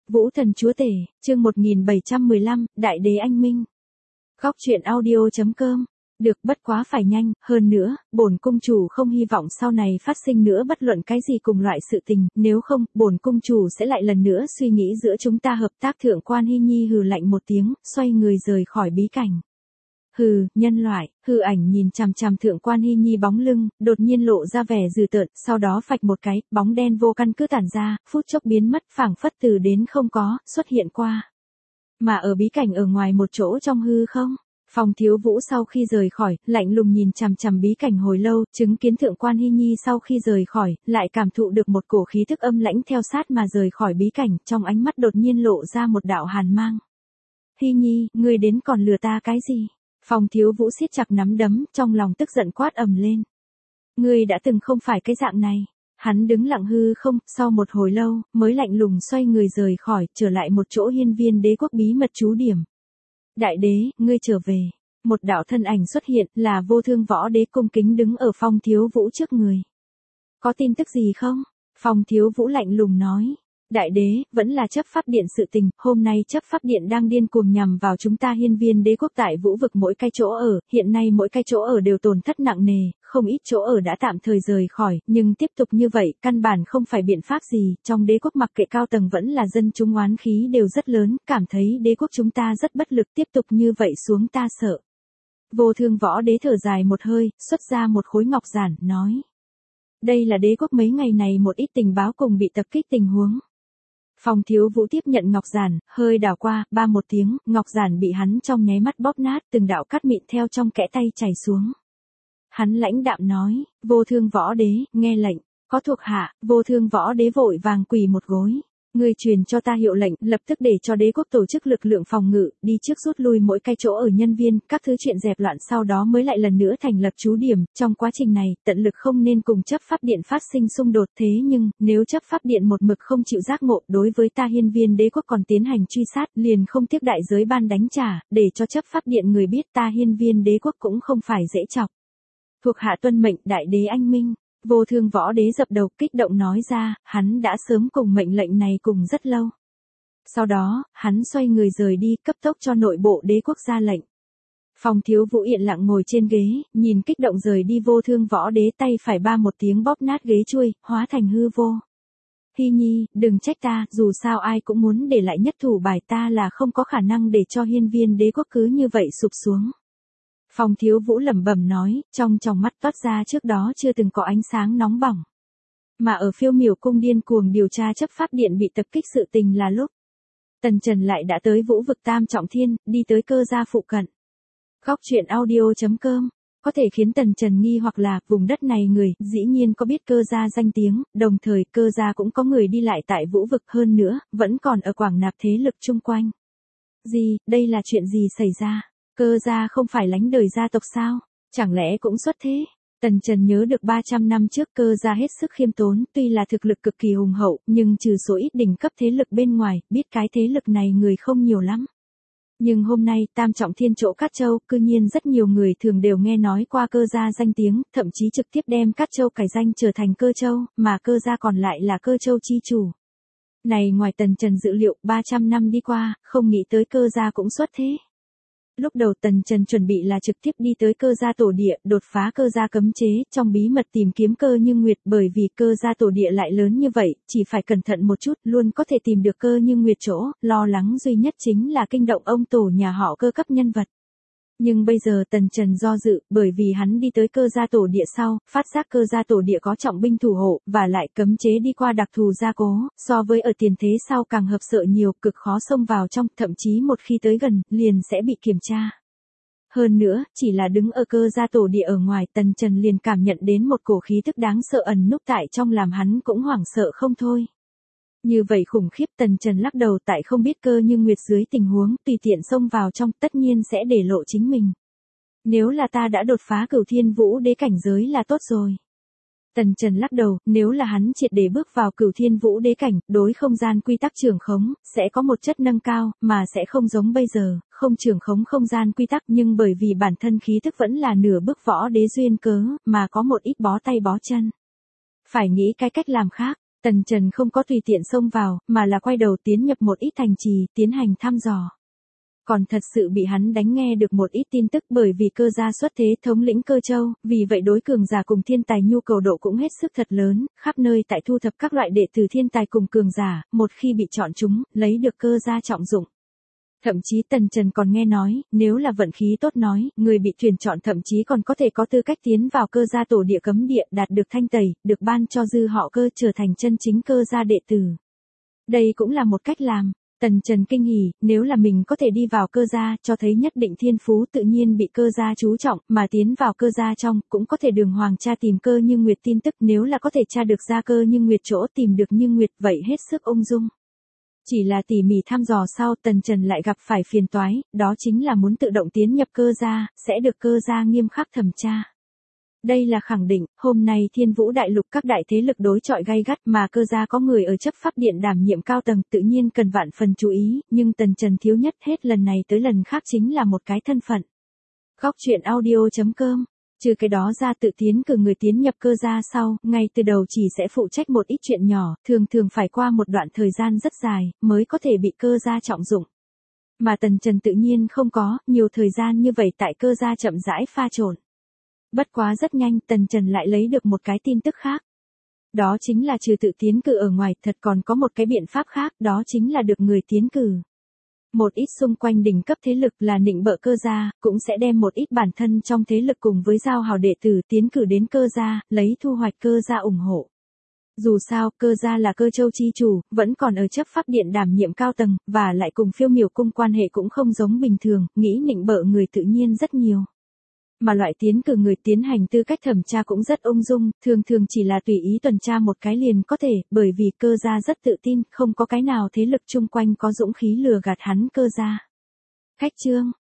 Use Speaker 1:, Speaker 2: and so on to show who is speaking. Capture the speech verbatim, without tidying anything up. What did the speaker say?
Speaker 1: Vũ thần chúa tể, chương một nghìn bảy trăm mười lăm, Đại đế anh minh. Góc truyện audio chấm com. Được, bất quá phải nhanh, hơn nữa, bổn cung chủ không hy vọng sau này phát sinh nữa bất luận cái gì cùng loại sự tình, nếu không, bổn cung chủ sẽ lại lần nữa suy nghĩ giữa chúng ta hợp tác. Thượng quan Hy Nhi hừ lạnh một tiếng, xoay người rời khỏi bí cảnh. Hừ, nhân loại, hư ảnh nhìn chằm chằm thượng quan Hy Nhi bóng lưng, đột nhiên lộ ra vẻ dữ tợn, sau đó phạch một cái, bóng đen vô căn cứ tản ra, phút chốc biến mất, phảng phất từ đến không có, xuất hiện qua. Mà ở bí cảnh ở ngoài một chỗ trong hư không, Phong Thiếu Vũ sau khi rời khỏi, lạnh lùng nhìn chằm chằm bí cảnh hồi lâu, chứng kiến thượng quan Hy Nhi sau khi rời khỏi, lại cảm thụ được một cổ khí thức âm lãnh theo sát mà rời khỏi bí cảnh, trong ánh mắt đột nhiên lộ ra một đạo hàn mang. Hy Nhi, ngươi đến còn lừa ta cái gì? Phong Thiếu Vũ siết chặt nắm đấm, trong lòng tức giận quát ầm lên. Ngươi đã từng không phải cái dạng này. Hắn đứng lặng hư không, sau một hồi lâu, mới lạnh lùng xoay người rời khỏi, trở lại một chỗ hiên viên đế quốc bí mật trú điểm. Đại đế, ngươi trở về. Một đạo thân ảnh xuất hiện, là Vô Thương Võ Đế cung kính đứng ở Phong Thiếu Vũ trước người. Có tin tức gì không? Phong Thiếu Vũ lạnh lùng nói. Đại đế, vẫn là chấp pháp điện sự tình, hôm nay chấp pháp điện đang điên cuồng nhằm vào chúng ta hiên viên đế quốc tại vũ vực mỗi cái chỗ ở, hiện nay mỗi cái chỗ ở đều tổn thất nặng nề, không ít chỗ ở đã tạm thời rời khỏi, nhưng tiếp tục như vậy, căn bản không phải biện pháp gì, trong đế quốc mặc kệ cao tầng vẫn là dân chúng oán khí đều rất lớn, cảm thấy đế quốc chúng ta rất bất lực, tiếp tục như vậy xuống ta sợ. Vô Thương Võ Đế thở dài một hơi, xuất ra một khối ngọc giản, nói. Đây là đế quốc mấy ngày này một ít tình báo cùng bị tập kích tình huống. Phong Thiếu Vũ tiếp nhận ngọc giản, hơi đảo qua, ba một tiếng, ngọc giản bị hắn trong nháy mắt bóp nát, từng đạo cát mịn theo trong kẽ tay chảy xuống. Hắn lãnh đạm nói, Vô Thương Võ Đế, nghe lệnh, có thuộc hạ. Vô Thương Võ Đế vội vàng quỳ một gối. Ngươi truyền cho ta hiệu lệnh, lập tức để cho đế quốc tổ chức lực lượng phòng ngự, đi trước rút lui mỗi cái chỗ ở nhân viên, các thứ chuyện dẹp loạn sau đó mới lại lần nữa thành lập trú điểm, trong quá trình này, tận lực không nên cùng chấp pháp điện phát sinh xung đột. Thế nhưng, nếu chấp pháp điện một mực không chịu giác ngộ đối với ta hiên viên đế quốc còn tiến hành truy sát, liền không tiếc đại giới ban đánh trả, để cho chấp pháp điện người biết ta hiên viên đế quốc cũng không phải dễ chọc. Thuộc hạ tuân mệnh, đại đế anh minh. Vô Thương Võ Đế dập đầu kích động nói ra, hắn đã sớm cùng mệnh lệnh này cùng rất lâu. Sau đó, hắn xoay người rời đi, cấp tốc cho nội bộ đế quốc ra lệnh. Phong Thiếu Vũ yên lặng ngồi trên ghế, nhìn kích động rời đi Vô Thương Võ Đế, tay phải ba một tiếng bóp nát ghế chuôi, hóa thành hư vô. Hy Nhi, đừng trách ta, dù sao ai cũng muốn để lại nhất thủ bài, ta là không có khả năng để cho hiên viên đế quốc cứ như vậy sụp xuống. Phong Thiếu Vũ lẩm bẩm nói, trong tròng mắt toát ra trước đó chưa từng có ánh sáng nóng bỏng. Mà ở Phiêu Miểu cung điên cuồng điều tra chấp pháp điện bị tập kích sự tình là lúc Tần Trần lại đã tới vũ vực Tam Trọng Thiên, đi tới Cơ gia phụ cận. Góc truyện audio chấm com. Có thể khiến Tần Trần nghi hoặc là, vùng đất này người, dĩ nhiên có biết Cơ gia danh tiếng, đồng thời Cơ gia cũng có người đi lại tại vũ vực, hơn nữa, vẫn còn ở quảng nạp thế lực chung quanh. Gì, đây là chuyện gì xảy ra? Cơ gia không phải lánh đời gia tộc sao? Chẳng lẽ cũng xuất thế? Tần Trần nhớ được ba trăm năm trước Cơ gia hết sức khiêm tốn, tuy là thực lực cực kỳ hùng hậu, nhưng trừ số ít đỉnh cấp thế lực bên ngoài, biết cái thế lực này người không nhiều lắm. Nhưng hôm nay, Tam Trọng Thiên chỗ Cát Châu, cư nhiên rất nhiều người thường đều nghe nói qua Cơ gia danh tiếng, thậm chí trực tiếp đem Cát Châu cải danh trở thành Cơ Châu, mà Cơ gia còn lại là Cơ Châu chi chủ. Này ngoài Tần Trần dự liệu, ba trăm năm đi qua, không nghĩ tới Cơ gia cũng xuất thế. Lúc đầu Tần Trần chuẩn bị là trực tiếp đi tới Cơ gia tổ địa, đột phá Cơ gia cấm chế, trong bí mật tìm kiếm Cơ Như Nguyệt, bởi vì Cơ gia tổ địa lại lớn như vậy, chỉ phải cẩn thận một chút, luôn có thể tìm được Cơ Như Nguyệt chỗ, lo lắng duy nhất chính là kinh động ông tổ nhà họ Cơ cấp nhân vật. Nhưng bây giờ Tần Trần do dự, bởi vì hắn đi tới Cơ gia tổ địa sau, phát giác Cơ gia tổ địa có trọng binh thủ hộ, và lại cấm chế đi qua đặc thù gia cố, so với ở tiền thế sau càng hợp sợ nhiều, cực khó xông vào trong, thậm chí một khi tới gần, liền sẽ bị kiểm tra. Hơn nữa, chỉ là đứng ở Cơ gia tổ địa ở ngoài, Tần Trần liền cảm nhận đến một cổ khí tức đáng sợ ẩn núp tại trong, làm hắn cũng hoảng sợ không thôi. Như vậy khủng khiếp, Tần Trần lắc đầu, tại không biết Cơ Như Nguyệt dưới tình huống tùy tiện xông vào trong, tất nhiên sẽ để lộ chính mình. Nếu là ta đã đột phá Cửu Thiên Vũ Đế cảnh giới là tốt rồi. Tần Trần lắc đầu, nếu là hắn triệt để bước vào Cửu Thiên Vũ Đế cảnh, đối không gian quy tắc trường khống, sẽ có một chất nâng cao, mà sẽ không giống bây giờ, không trường khống không gian quy tắc, nhưng bởi vì bản thân khí thức vẫn là nửa bước võ đế duyên cớ, mà có một ít bó tay bó chân. Phải nghĩ cái cách làm khác. Tần Trần không có tùy tiện xông vào, mà là quay đầu tiến nhập một ít thành trì, tiến hành thăm dò. Còn thật sự bị hắn đánh nghe được một ít tin tức bởi vì cơ gia xuất thế thống lĩnh Cơ Châu, vì vậy đối cường giả cùng thiên tài nhu cầu độ cũng hết sức thật lớn, khắp nơi tại thu thập các loại đệ tử thiên tài cùng cường giả, một khi bị chọn chúng, lấy được cơ gia trọng dụng. Thậm chí Tần Trần còn nghe nói, nếu là vận khí tốt nói, người bị tuyển chọn thậm chí còn có thể có tư cách tiến vào cơ gia tổ địa cấm địa, đạt được thanh tẩy, được ban cho dư họ Cơ trở thành chân chính cơ gia đệ tử. Đây cũng là một cách làm. Tần Trần kinh hỉ, nếu là mình có thể đi vào cơ gia, cho thấy nhất định thiên phú tự nhiên bị cơ gia chú trọng, mà tiến vào cơ gia trong, cũng có thể đường hoàng tra tìm Cơ Như Nguyệt tin tức, nếu là có thể tra được ra Cơ Như Nguyệt chỗ tìm được Như Nguyệt, vậy hết sức ung dung. Chỉ là tỉ mỉ thăm dò sau, Tần Trần lại gặp phải phiền toái, đó chính là muốn tự động tiến nhập cơ gia, sẽ được cơ gia nghiêm khắc thẩm tra. Đây là khẳng định, hôm nay Thiên Vũ Đại Lục các đại thế lực đối chọi gay gắt mà cơ gia có người ở chấp pháp điện đảm nhiệm cao tầng tự nhiên cần vạn phần chú ý, nhưng Tần Trần thiếu nhất hết lần này tới lần khác chính là một cái thân phận. Góc truyện audio chấm com. Trừ cái đó ra tự tiến cử người tiến nhập cơ gia sau, ngay từ đầu chỉ sẽ phụ trách một ít chuyện nhỏ, thường thường phải qua một đoạn thời gian rất dài, mới có thể bị cơ gia trọng dụng. Mà Tần Trần tự nhiên không có, nhiều thời gian như vậy tại cơ gia chậm rãi pha trộn. Bất quá rất nhanh, Tần Trần lại lấy được một cái tin tức khác. Đó chính là trừ tự tiến cử ở ngoài, thật còn có một cái biện pháp khác, đó chính là được người tiến cử. Một ít xung quanh đỉnh cấp thế lực là nịnh bợ cơ gia, cũng sẽ đem một ít bản thân trong thế lực cùng với giao hào đệ tử tiến cử đến cơ gia, lấy thu hoạch cơ gia ủng hộ. Dù sao, cơ gia là Cơ Châu chi chủ, vẫn còn ở chấp pháp điện đảm nhiệm cao tầng, và lại cùng Phiêu Miểu cung quan hệ cũng không giống bình thường, nghĩ nịnh bợ người tự nhiên rất nhiều. Mà loại tiến cử người tiến hành tư cách thẩm tra cũng rất ung dung, thường thường chỉ là tùy ý tuần tra một cái liền có thể, bởi vì cơ gia rất tự tin, không có cái nào thế lực chung quanh có dũng khí lừa gạt hắn cơ gia. Khách chương